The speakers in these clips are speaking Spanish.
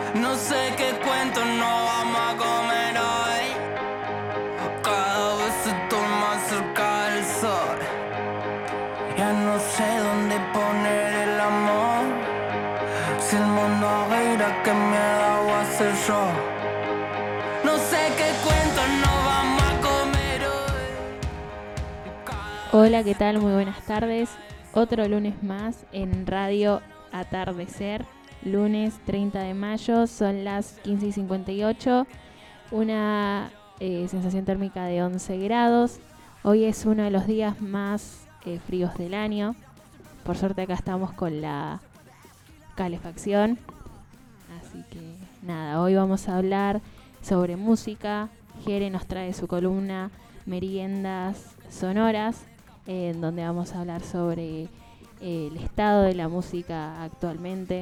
No sé qué cuento no vamos a comer hoy. Cada vez estoy más cerca del sol. Ya no sé dónde poner el amor. Si el mundo gira, ¿qué miedo voy a hacer yo? No sé qué cuento no vamos a comer hoy. Hola, ¿qué tal? Muy buenas tardes. Otro lunes más en Radio Atardecer, lunes 30 de mayo, son las 15:58, una sensación térmica de 11 grados. Hoy es uno de los días más fríos del año. Por suerte acá estamos con la calefacción. Así que nada, hoy vamos a hablar sobre música. Jere nos trae su columna Meriendas Sonoras, en donde vamos a hablar sobre el estado de la música actualmente.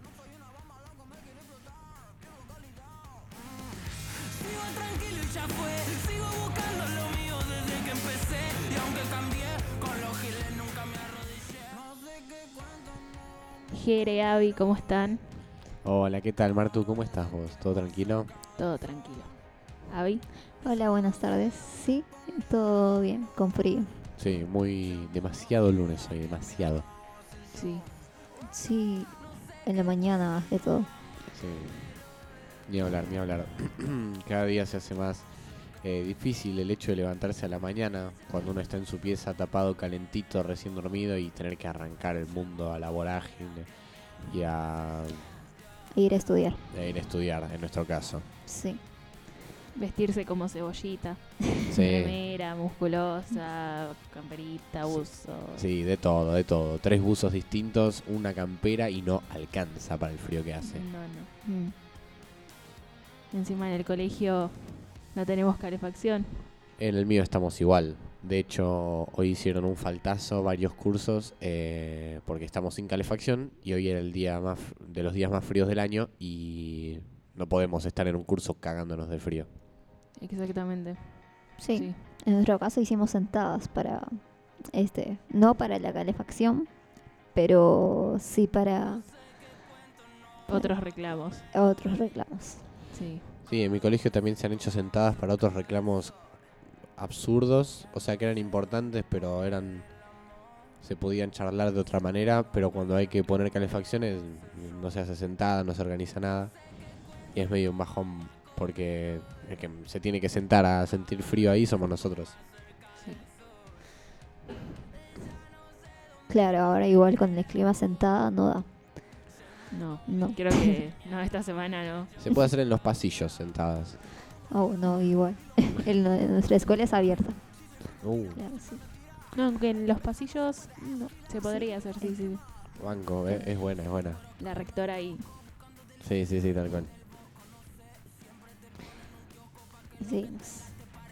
Sigo tranquilo y ya fue. Sigo buscando lo mío desde que empecé. Y aunque cambié, con los giles nunca me arrodillé. No sé qué cuento. Jere, Avi, ¿cómo están? Hola, ¿qué tal, Martu? ¿Cómo estás vos? ¿Todo tranquilo? Todo tranquilo. Avi, Hola, buenas tardes. Sí, todo bien, con frío. Sí, demasiado lunes hoy, demasiado. sí. Sí, en la mañana más de todo. Sí, ni hablar, ni hablar. Cada día se hace más difícil el hecho de levantarse a la mañana cuando uno está en su pieza tapado, calentito, recién dormido y tener que arrancar el mundo a la vorágine y a Ir a estudiar. ir a estudiar, en nuestro caso. Sí. Vestirse como cebollita. Sí, Remera, musculosa, camperita, buzo. sí, de todo, de todo. 3 buzos distintos, una campera y no alcanza para el frío que hace. No. Mm. Encima en el colegio no tenemos calefacción. En el mío estamos igual. De hecho, hoy hicieron un faltazo varios cursos porque estamos sin calefacción y hoy era el día de los días más fríos del año y no podemos estar en un curso cagándonos de frío. Exactamente. Sí. En nuestro caso hicimos sentadas para, no para la calefacción, pero sí para Otros reclamos. otros reclamos. Sí. Sí, en mi colegio también se han hecho sentadas para otros reclamos absurdos, o sea que eran importantes, pero se podían charlar de otra manera, pero cuando hay que poner calefacciones no se hace sentada, no se organiza nada y es medio un bajón porque el que se tiene que sentar a sentir frío ahí somos nosotros. Sí. Claro, ahora igual con el clima sentada no da. No. No. Creo que no, esta semana no. Se puede hacer en los pasillos sentadas. Oh, no, igual. Nuestra escuela es abierta. Claro, sí. No, aunque en los pasillos no, se podría hacer, sí. Banco, es buena, es buena. La rectora ahí. Sí, tal cual. Seguimos.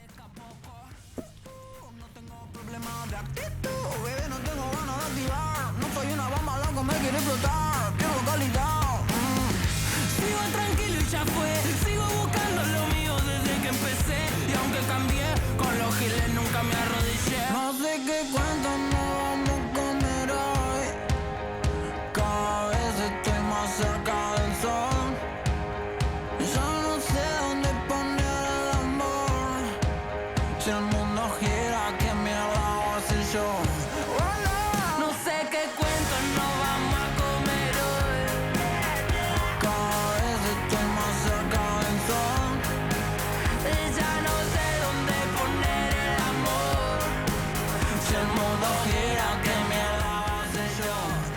Problema de actitud, bebé, no tengo ganas de activar. No soy una bomba, loco, me quiere explotar. Quiero calidad. Sigo tranquilo y ya fue. Sigo buscando lo mío desde que empecé. Y aunque cambié, con los giles nunca me arrodillé. No sé qué cuento no vamos a comer hoy. Cada vez estoy más cerca del sol. Yo no sé dónde poner el amor. Si el mundo gira, ¿qué mierda voy a hacer yo? No sé qué cuento no vamos a comer hoy. Cada vez estoy más cerca del sol. Y ya no sé dónde poner el amor. Si el mundo gira, ¿qué mierda voy a hacer yo?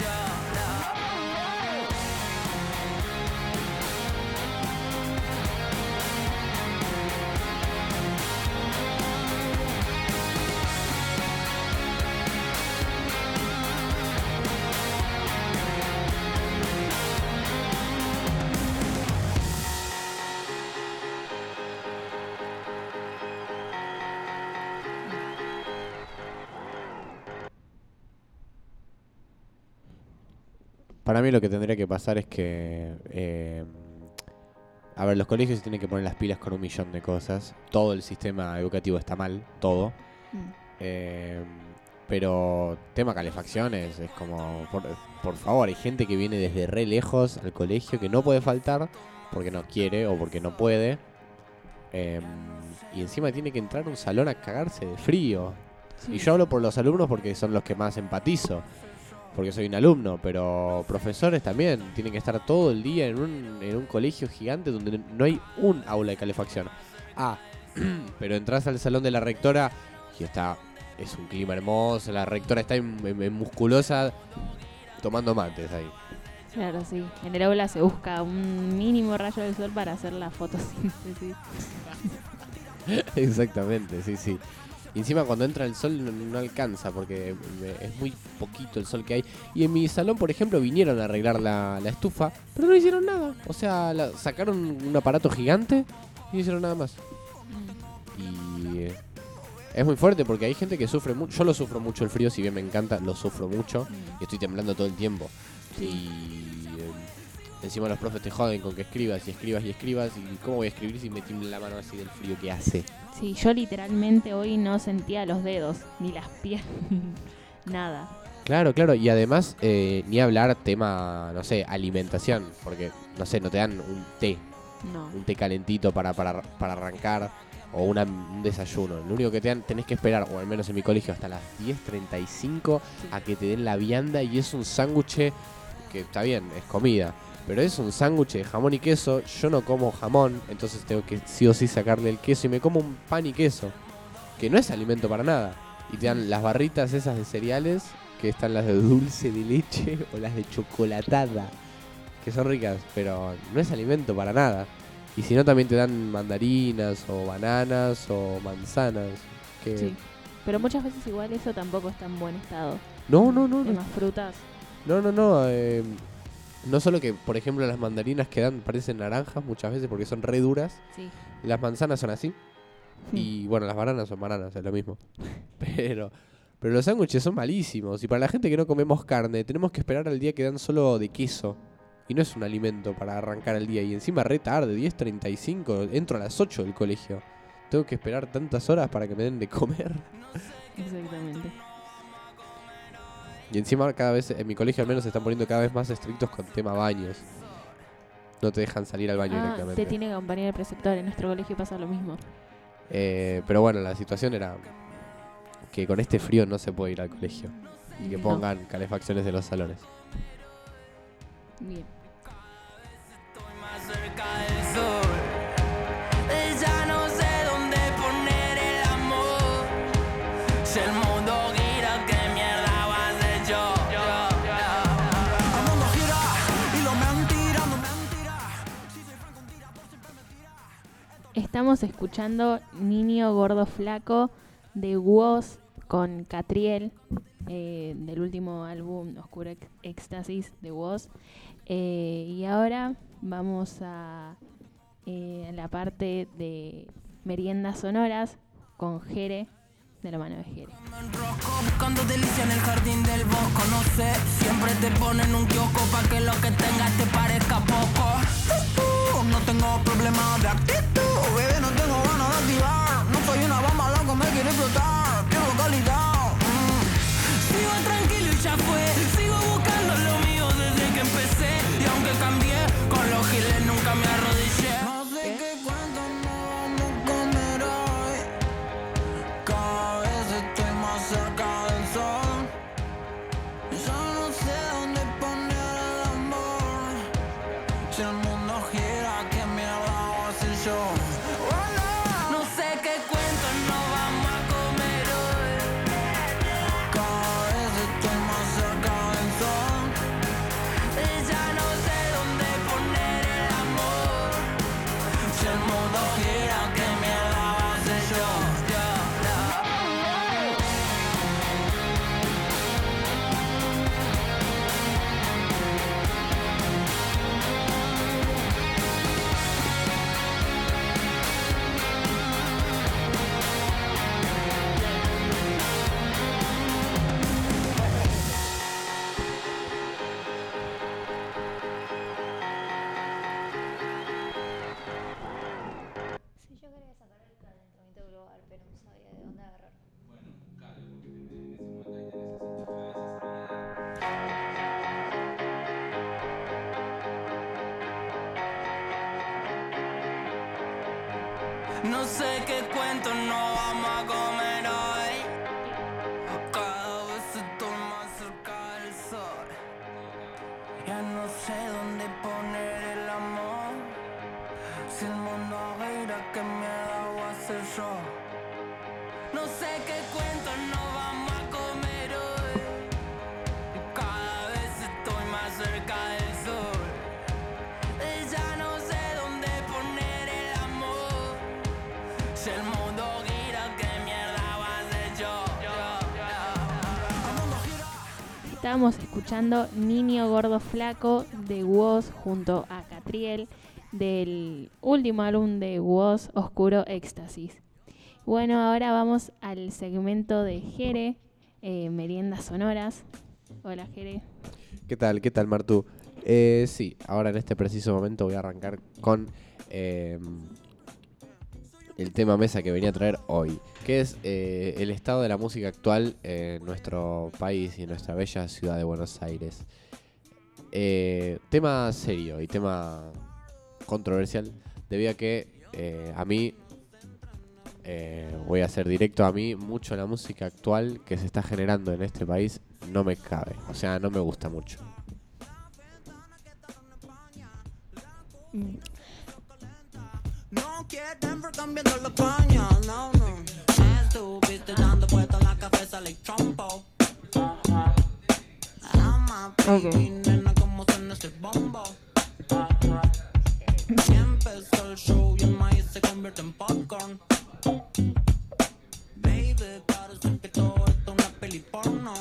Para mí lo que tendría que pasar es que... a ver, los colegios se tienen que poner las pilas con un millón de cosas. Todo el sistema educativo está mal, todo. Pero tema calefacciones es como... Por favor, hay gente que viene desde re lejos al colegio que no puede faltar porque no quiere o porque no puede. Y encima tiene que entrar a un salón a cagarse de frío. Sí. Y yo hablo por los alumnos porque son los que más empatizo, porque soy un alumno, pero profesores también tienen que estar todo el día en un colegio gigante donde no hay un aula de calefacción. Pero entras al salón de la rectora y es un clima hermoso, la rectora está en musculosa tomando mates ahí. Claro, sí. En el aula se busca un mínimo rayo del sol para hacer la fotosíntesis. Exactamente, sí. Y encima cuando entra el sol no alcanza porque es muy poquito el sol que hay. Y en mi salón, por ejemplo, vinieron a arreglar la estufa, pero no hicieron nada. O sea, sacaron un aparato gigante y no hicieron nada más. Y es muy fuerte porque hay gente que sufre mucho. Yo lo sufro mucho el frío, si bien me encanta, lo sufro mucho. Y estoy temblando todo el tiempo. Sí. Y encima los profes te joden con que escribas y escribas y escribas. ¿Y cómo voy a escribir si me tiembla la mano así del frío que hace? Sí, yo literalmente hoy no sentía los dedos, ni las piernas, nada. Claro. Y además, ni hablar tema, no sé, alimentación. Porque, no sé, no te dan un té calentito para arrancar. O un desayuno. Lo único que te dan, tenés que esperar, o al menos en mi colegio, hasta las 10:35 a que te den la vianda. Y es un sándwich que está bien, es comida, pero es un sándwich de jamón y queso. Yo no como jamón, entonces tengo que sí o sí sacarle el queso. Y me como un pan y queso, que no es alimento para nada. Y te dan las barritas esas de cereales, que están las de dulce de leche o las de chocolatada, que son ricas, pero no es alimento para nada. Y si no, también te dan mandarinas o bananas o manzanas. Que... Sí, pero muchas veces igual eso tampoco está en buen estado. No. En las frutas. No. No solo que, por ejemplo, las mandarinas que dan parecen naranjas muchas veces porque son re duras. Sí. Las manzanas son así. Y bueno, las bananas son bananas, es lo mismo. Pero los sándwiches son malísimos. Y para la gente que no comemos carne, tenemos que esperar al día que dan solo de queso. Y no es un alimento para arrancar el día. Y encima re tarde, 10:35. Entro a las 8 del colegio. Tengo que esperar tantas horas para que me den de comer. Exactamente. Y encima cada vez, en mi colegio al menos, se están poniendo cada vez más estrictos con tema baños. No te dejan salir al baño directamente. Te tiene que acompañar el preceptor. En nuestro colegio pasa lo mismo. Pero bueno, la situación era que con este frío no se puede ir al colegio. Y que pongan calefacciones de los salones. Bien. Estoy más cerca del sol. Ya no sé dónde poner el amor. Si el mundo gira, ¿qué mierda va a hacer yo? El mundo gira y lo mentira, no mentira. Si soy franco, tira, por siempre me tira. Estamos escuchando Niño Gordo Flaco de Woz con Catriel, del último álbum Oscuro Éxtasis de Woz. Y ahora vamos a la parte de meriendas sonoras con Jere, de la mano de Jere. Me enrosco buscando delicia en el jardín del bosco. No sé, siempre te ponen un kiosco pa' que lo que tengas te parezca poco. No tengo problema de actitud, bebé, no tengo ganas de activar. No soy una bomba, loco, me quiere explotar. Quiero calidad. Sigo tranquilo y ya fue. Sigo buscando lo mío desde que empecé. Y aunque cambié, con los giles nunca me arrodillé. No sé qué cuento no vamos a comer hoy. Cada vez estoy más cerca del sol. Ya no sé dónde poner el amor. Si el mundo gira, ¿qué mierda voy a hacer yo? No sé qué cuento no vamos a comer no sé qué cuento no vamos a comer hoy. Cada vez estoy más cerca del sol. Ya no sé dónde poner el amor. Si el mundo gira, ¿qué miedo voy a hacer yo? No sé qué cuento no vamos a comer hoy. Cada vez estoy más cerca del sol. Ya no sé dónde poner el amor. Si el mundo gira, ¿qué mierda voy a hacer yo? El mundo gira. Estábamos escuchando Niño Gordo Flaco de Woz junto a Catriel del último álbum de Woz, Oscuro Éxtasis. Bueno, ahora vamos al segmento de Jere, Meriendas Sonoras. Hola, Jere. ¿Qué tal, Martu? Sí, ahora en este preciso momento voy a arrancar con el tema mesa que venía a traer hoy, que es el estado de la música actual en nuestro país y en nuestra bella ciudad de Buenos Aires. Tema serio y tema controversial, debido a que a mí, voy a ser directo, a mí mucho la música actual que se está generando en este país no me cabe, o sea, no me gusta mucho. No quieren ver cambiando los paños, no, no. Estuviste dando vueltas en la cabeza like trompo. Ama, baby, nena, como suena ese bombo. Y empezó el show y el maíz se convierte en popcorn. Baby, parece que todo esto es una peli porno.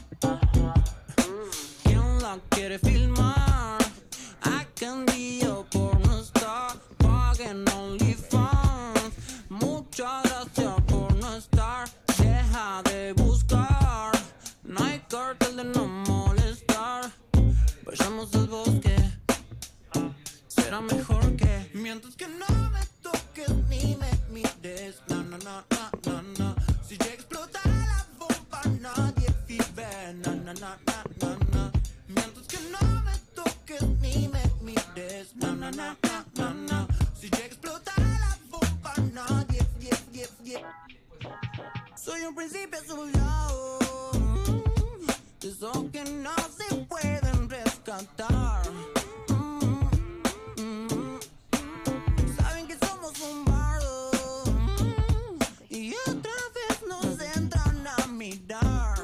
¿Quién la quiere filmar? I can be your porno star. Paguen OnlyFans. Muchas gracias por no estar. Deja de buscar. No hay cartel de no molestar. Vayamos al bosque. Será mejor que mientras que no me toques ni me mires. Na na na na na na. Si llega a explotar la bomba nadie vive. Na na na na na na. Mientras que no me toques ni me mires. Na na na na na na. Si llega a explotar la bomba nadie vive. Soy un príncipe azulado, de esos que no se pueden rescatar. Saben que somos un bardo y otra vez nos entran a mirar.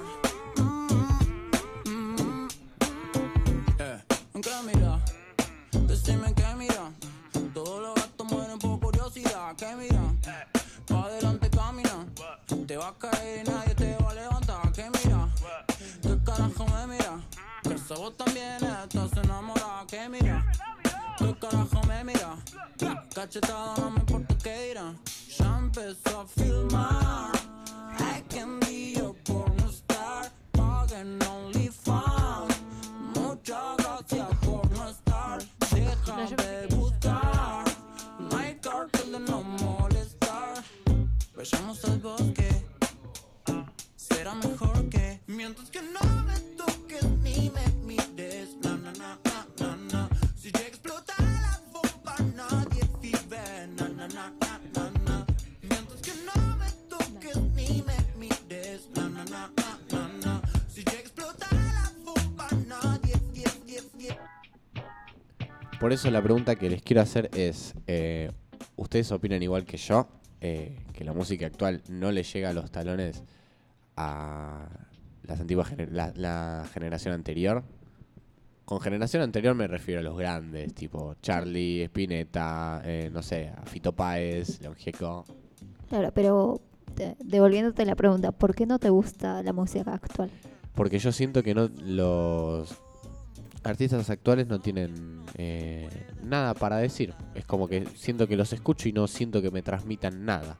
¿Qué mira? Decime que mira. Todos los gatos mueren por curiosidad. ¿Qué mira? Pa' adelante camina. Te va a caer y nadie te va a levantar. ¿Qué mira? ¿Qué carajo me mira? Que esa vos también estás enamorada. ¿Qué mira? ¿Qué carajo me mira? Cachetada, no me importa qué dirán. Ya empezó a filmar. I can be your porno star. Paguen OnlyFans. Muchas gracias por no estar. Deja de buscar. No hay cartel de no molestar. Vayamos al bosque. Será mejor que mientras que no me toques ni me mires. Na na na na na na. Si llega a explotar la bomba nadie vive. Na na na na na na. Mientras que no me toques ni me mires. Na na na na na na. Si llega a explotar la bomba nadie vive. Por eso la pregunta que les quiero hacer es, ¿ustedes opinan igual que yo? Que la música actual no le llega a los talones a las antiguas la generación anterior. Con generación anterior me refiero a los grandes, tipo Charlie, Spinetta, no sé, a Fito Páez, León Gieco. Claro, pero devolviéndote la pregunta, ¿por qué no te gusta la música actual? Porque yo siento que no, los artistas actuales no tienen nada para decir. Es como que siento que los escucho y no siento que me transmitan nada.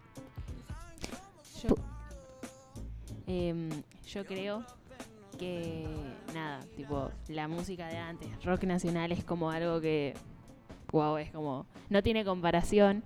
Yo creo que nada, tipo la música de antes, rock nacional es como algo que wow, es como no tiene comparación,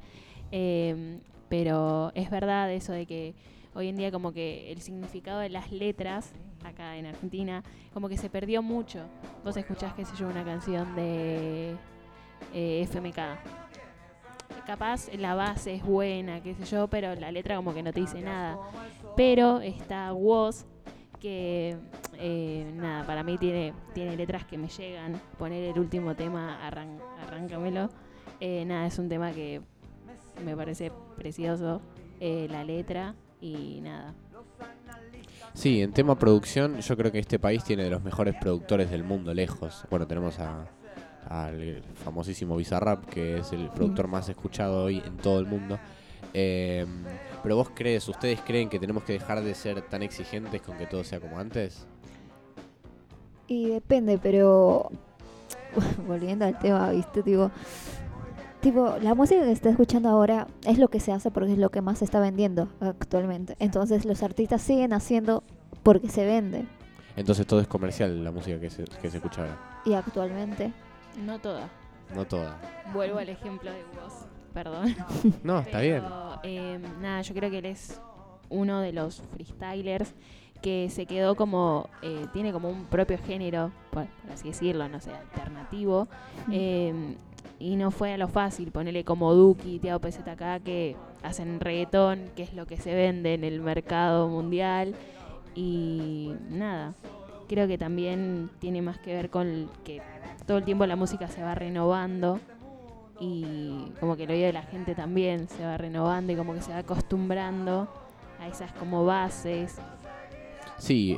pero es verdad eso de que hoy en día como que el significado de las letras acá en Argentina como que se perdió mucho. Vos escuchás, qué sé yo, una canción de FMK, capaz la base es buena, qué sé yo, pero la letra como que no te dice nada. Pero está Woz, que nada, para mí tiene letras que me llegan. Poner el último tema, arráncamelo. Nada, es un tema que me parece precioso, la letra y nada. Sí, en tema producción, yo creo que este país tiene de los mejores productores del mundo, lejos. Bueno, tenemos al famosísimo Bizarrap, que es el productor más escuchado hoy en todo el mundo. Pero ustedes creen que tenemos que dejar de ser tan exigentes con que todo sea como antes? Y depende, pero volviendo al tema, ¿viste? Tipo, la música que está escuchando ahora es lo que se hace porque es lo que más se está vendiendo actualmente. Entonces los artistas siguen haciendo porque se vende. Entonces todo es comercial, la música que se escucha ahora. Y actualmente... No toda. No toda. Vuelvo al ejemplo de Woz, perdón. No, está bien. Nada, yo creo que él es uno de los freestylers que se quedó como, tiene como un propio género, por así decirlo, no sé, alternativo. Y no fue a lo fácil, ponerle como Duki, Tiago PZK, que hacen reggaetón, que es lo que se vende en el mercado mundial. Y nada, creo que también tiene más que ver con que todo el tiempo la música se va renovando y como que el oído de la gente también se va renovando y como que se va acostumbrando a esas como bases. Sí,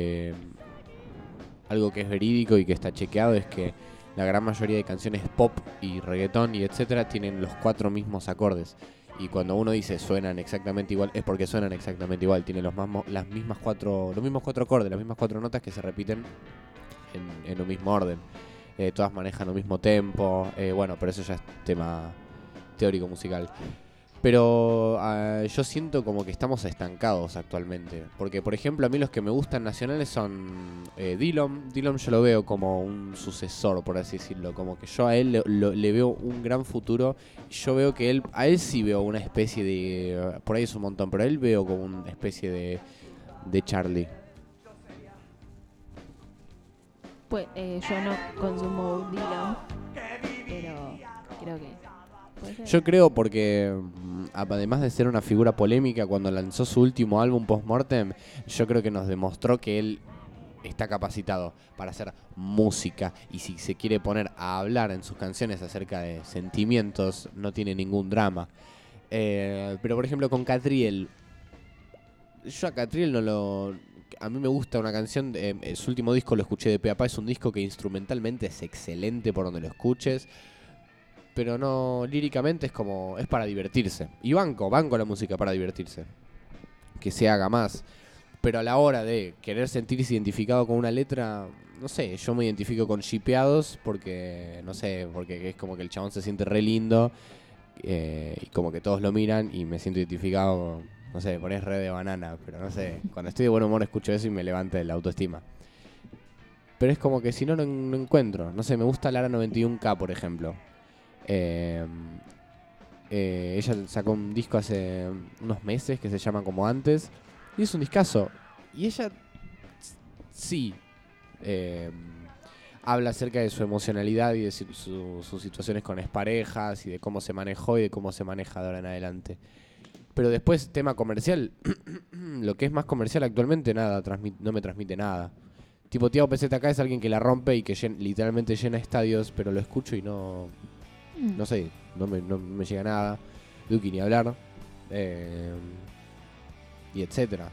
algo que es verídico y que está chequeado es que la gran mayoría de canciones pop y reggaetón y etcétera tienen los 4 mismos acordes. Y cuando uno dice suenan exactamente igual, es porque suenan exactamente igual. Tienen los mismos 4 acordes, las mismas 4 notas que se repiten en un mismo orden. Todas manejan un mismo tempo. Bueno, pero eso ya es tema teórico musical. Pero yo siento como que estamos estancados actualmente. Porque, por ejemplo, a mí los que me gustan nacionales son Dillom. Dillom yo lo veo como un sucesor, por así decirlo. Como que yo a él le veo un gran futuro. Yo veo que a él sí veo una especie de... Por ahí es un montón, pero a él veo como una especie de Charlie. Pues yo no consumo Dillom, pero creo que... Yo creo porque, además de ser una figura polémica, cuando lanzó su último álbum Postmortem, yo creo que nos demostró que él está capacitado para hacer música. Y si se quiere poner a hablar en sus canciones acerca de sentimientos, no tiene ningún drama. Pero, por ejemplo, con Catriel, yo a Catriel no lo... A mí me gusta una canción, su último disco lo escuché de pe a pa, es un disco que instrumentalmente es excelente por donde lo escuches. Pero no, líricamente es para divertirse. Y banco la música para divertirse. Que se haga más. Pero a la hora de querer sentirse identificado con una letra, no sé, yo me identifico con Shipeados porque, no sé, porque es como que el chabón se siente re lindo y como que todos lo miran y me siento identificado, no sé, ponés Re de Banana, pero no sé, cuando estoy de buen humor escucho eso y me levanta la autoestima. Pero es como que si no encuentro, no sé, me gusta Lara 91K, por ejemplo. Ella sacó un disco hace unos meses que se llama Como Antes y es un discazo. Y ella sí habla acerca de su emocionalidad y de sus situaciones con exparejas y de cómo se manejó y de cómo se maneja de ahora en adelante. Pero después, tema comercial, lo que es más comercial actualmente, nada, no me transmite nada. Tipo, Tiago PZK es alguien que la rompe y que literalmente llena estadios, pero lo escucho y no sé, no me llega nada. Duki ni hablar. Y etcétera.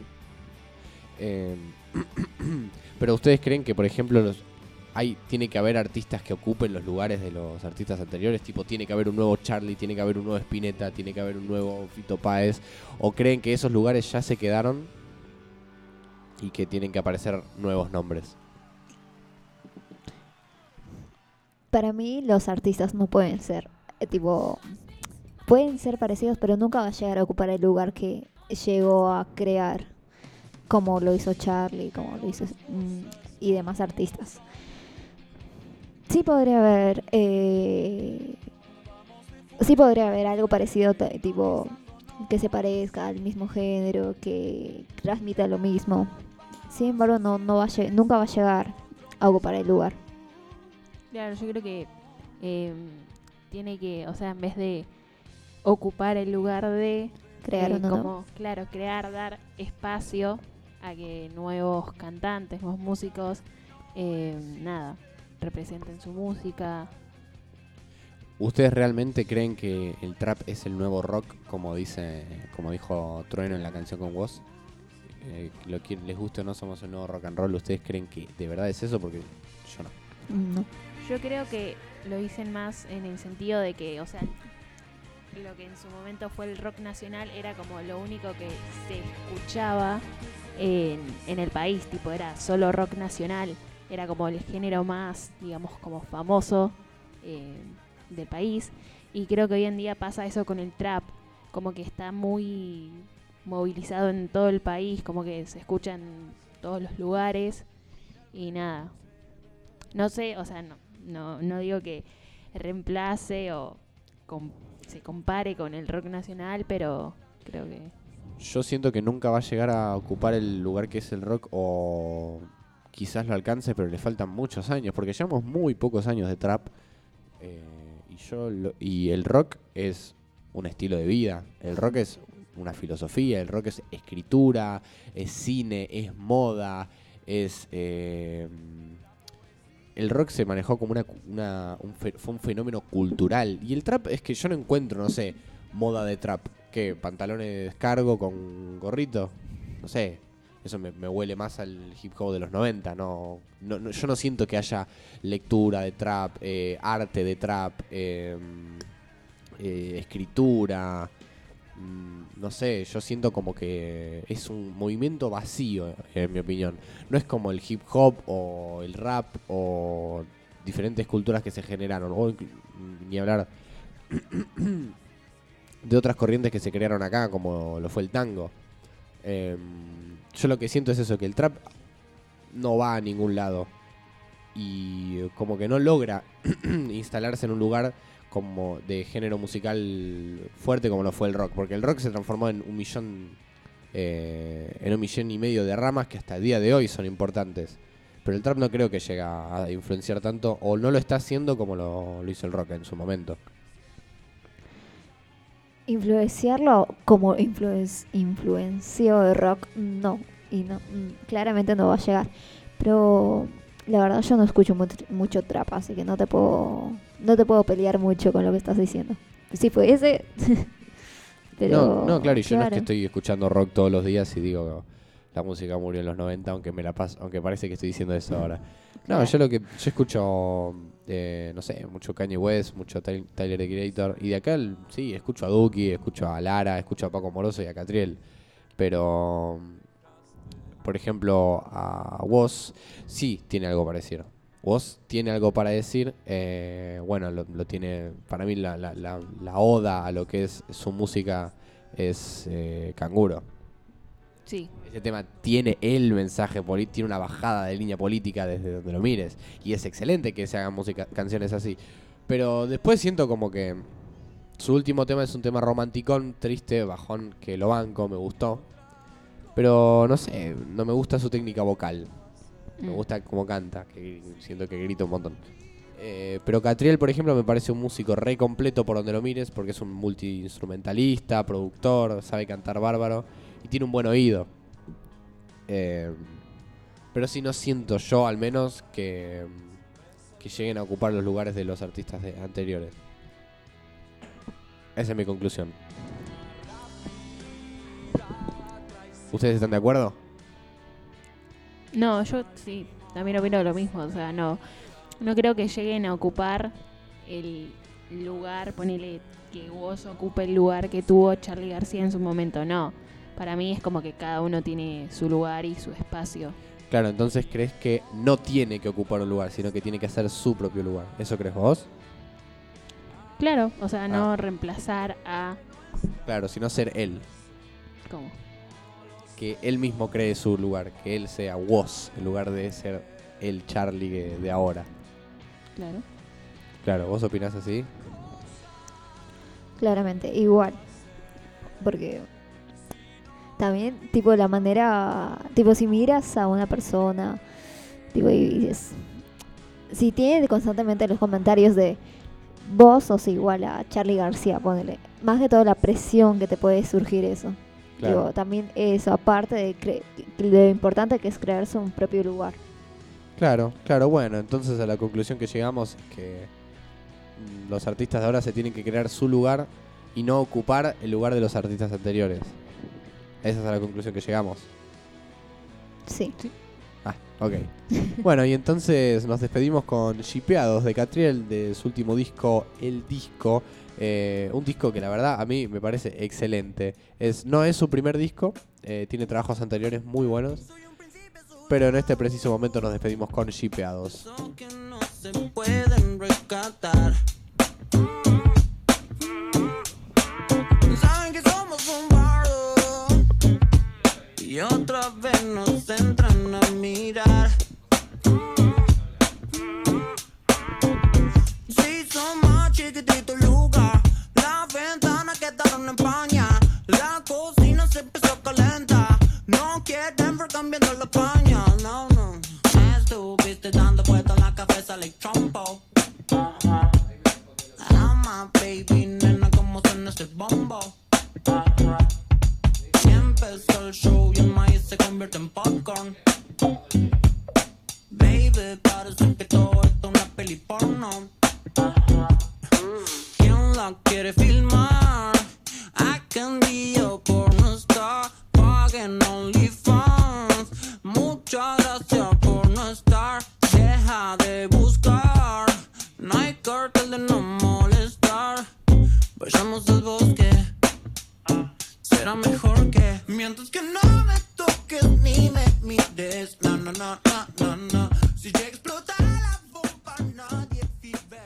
Pero ustedes creen que, por ejemplo, tiene que haber artistas que ocupen los lugares de los artistas anteriores, tipo tiene que haber un nuevo Charlie, tiene que haber un nuevo Spinetta, tiene que haber un nuevo Fito Páez, o creen que esos lugares ya se quedaron y que tienen que aparecer nuevos nombres? Para mí los artistas no pueden ser, pueden ser parecidos, pero nunca va a llegar a ocupar el lugar que llegó a crear, como lo hizo Charlie, como lo hizo y demás artistas. Sí podría haber algo parecido, tipo que se parezca al mismo género, que transmita lo mismo. Sin embargo, nunca va a llegar a ocupar el lugar. Claro, yo creo que tiene que, o sea, en vez de ocupar el lugar de Crear uno nuevo. como, claro, crear, dar espacio a que nuevos cantantes, nuevos músicos, representen su música. ¿Ustedes realmente creen que el trap es el nuevo rock, como dijo Trueno en la canción con Woz? Lo que les guste o no, somos el nuevo rock and roll. ¿Ustedes creen que de verdad es eso? Porque yo no. No. Yo creo que lo dicen más en el sentido de que, o sea, lo que en su momento fue el rock nacional era como lo único que se escuchaba en el país, tipo era solo rock nacional, era como el género más, digamos, como famoso del país, y creo que hoy en día pasa eso con el trap, como que está muy movilizado en todo el país, como que se escucha en todos los lugares, y nada, no sé, o sea, no digo que reemplace o se compare con el rock nacional, pero creo que... Yo siento que nunca va a llegar a ocupar el lugar que es el rock, o quizás lo alcance, pero le faltan muchos años, porque llevamos muy pocos años de trap, y el rock es un estilo de vida, el rock es una filosofía, el rock es escritura, es cine, es moda, el rock se manejó como fue un fenómeno cultural. Y el trap es que yo no encuentro, no sé, moda de trap. ¿Qué? ¿Pantalones de descargo con gorrito? No sé. Eso me huele más al hip hop de los 90. No, yo no siento que haya lectura de trap, arte de trap, escritura. No sé, yo siento como que es un movimiento vacío, en mi opinión. No es como el hip hop o el rap o diferentes culturas que se generaron, o ni hablar de otras corrientes que se crearon acá, como lo fue el tango. Yo lo que siento es eso, que el trap no va a ningún lado y como que no logra instalarse en un lugar como de género musical fuerte como lo fue el rock, porque el rock se transformó en 1,5 millones de ramas que hasta el día de hoy son importantes, pero el trap no creo que llegue a influenciar tanto, o no lo está haciendo como lo hizo el rock en su momento. Influenciarlo como influenció el rock, no. Y no, claramente no va a llegar. Pero la verdad yo no escucho mucho trap, así que no te puedo pelear mucho con lo que estás diciendo. Si fue ese... pero, no, claro, y yo no es que estoy escuchando rock todos los días y digo la música murió en los 90, aunque aunque parece que estoy diciendo eso ahora. No, Claro. yo escucho, no sé, mucho Kanye West, mucho Tyler, The Creator, y de acá sí, escucho a Duki, escucho a Lara, escucho a Paco Moroso y a Catriel, pero por ejemplo a Woz sí tiene algo parecido. Woz tiene algo para decir, bueno, lo tiene, para mí la oda a lo que es su música es Canguro. Sí, Ese tema tiene el mensaje político, tiene una bajada de línea política desde donde lo mires. Y es excelente que se hagan canciones así. Pero después siento como que su último tema es un tema romanticón, triste, bajón, que lo banco, me gustó. Pero no sé, no me gusta su técnica vocal. Me gusta cómo canta, que siento que grita un montón. Pero Catriel, por ejemplo, me parece un músico re completo por donde lo mires, porque es un multiinstrumentalista, productor, sabe cantar bárbaro y tiene un buen oído. Pero sí no siento yo, al menos, que lleguen a ocupar los lugares de los artistas anteriores. Esa es mi conclusión. ¿Ustedes están de acuerdo? no, yo sí, también opino lo mismo, o sea, no creo que lleguen a ocupar el lugar, ponele que vos ocupe el lugar que tuvo Charly García en su momento, no. Para mí es como que cada uno tiene su lugar y su espacio. Claro, entonces crees que no tiene que ocupar un lugar, sino que tiene que hacer su propio lugar. ¿Eso crees vos? Claro, o sea, no reemplazar a... Claro, sino ser él. ¿Cómo? Que él mismo cree su lugar, que él sea Woz en lugar de ser el Charly de ahora. Claro. Claro, ¿vos opinás así? Claramente, igual. Porque también, tipo, la manera... Tipo, si miras a una persona, tipo, y dices... Si tiene constantemente los comentarios de vos sos igual a Charly García, ponele. Más que todo la presión que te puede surgir eso. Claro. Digo, también eso, aparte de lo importante que es crearse un propio lugar. Claro, bueno, entonces a la conclusión que llegamos es que los artistas de ahora se tienen que crear su lugar y no ocupar el lugar de los artistas anteriores. Esa es a la conclusión que llegamos. Sí. Ah, ok. Bueno, y entonces nos despedimos con Shipeados de Catriel, de su último disco, El Disco. Un disco que la verdad a mí me parece excelente. No es su primer disco, tiene trabajos anteriores muy buenos, pero en este preciso momento nos despedimos con Shipeados. Que no se pueden rescatar. Saben que somos un bardo y otra vez nos entran a mirar. Si son más chiquitito el lugar, las ventanas quedaron en paña, la cocina se empezó a calentar. No quieren ver cambiando la paña, no. Estuviste dando vueltas en la cabeza like trompo. I'm my baby, nena, como suena este bombo. Y empezó el show y el maíz se convierte en popcorn. Baby, parece que todo esto es una peli porno. ¿Quién la quiere filmar? I can be your porno star, paguen OnlyFans. Muchas gracias por no estar, deja de buscar. No hay cartel de no molestar. Vayamos al bosque, será mejor que mientras que no me toques ni me mires. No. Si ya explota la bomba, nadie vive.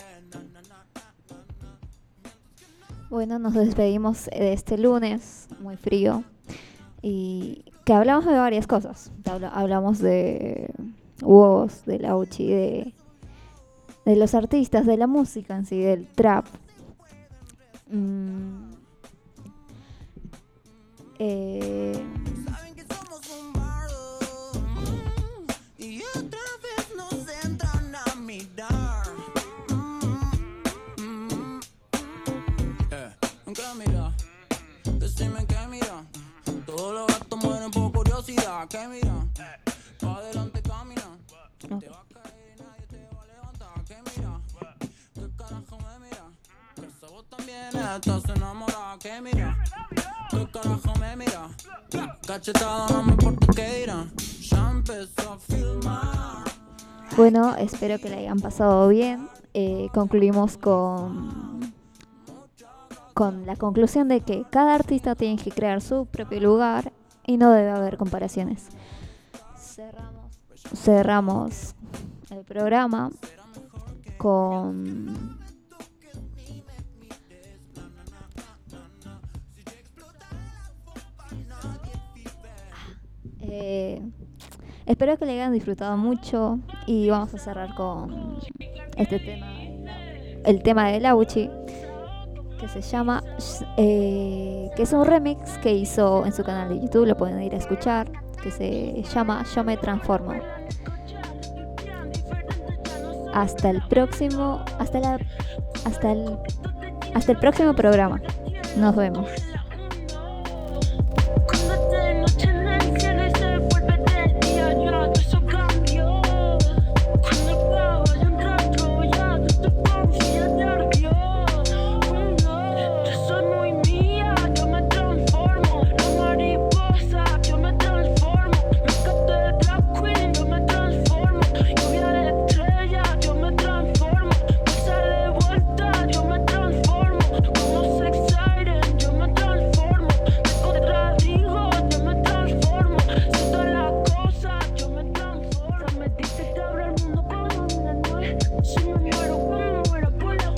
Bueno, nos despedimos de este lunes, muy frío. Y que hablamos de varias cosas. Hablamos de vos, de Lauchi, de los artistas, de la música en sí, del trap. Saben que somos un bardo y otra vez nos entran a mirar. ¿Qué mira? Decime que mira. Todos los gatos mueren por curiosidad. ¿Qué mira? Pa' adelante camina. Te va a caer y nadie te va a levantar. ¿Qué mira? ¿Qué carajo me mira? Que esa vos también estás enamorada. ¿Qué mira? ¿Qué carajo me mira? Cachetada, no me importa qué dirán. Ya empezó a filmar. Bueno, espero que la hayan pasado bien. Concluimos con la conclusión de que cada artista tiene que crear su propio lugar y no debe haber comparaciones. Cerramos el programa con espero que le hayan disfrutado mucho y vamos a cerrar con este tema, el tema de Lauchi, que se llama que es un remix que hizo en su canal de YouTube, lo pueden ir a escuchar, que se llama Yo me transformo. Hasta el próximo programa. Nos vemos.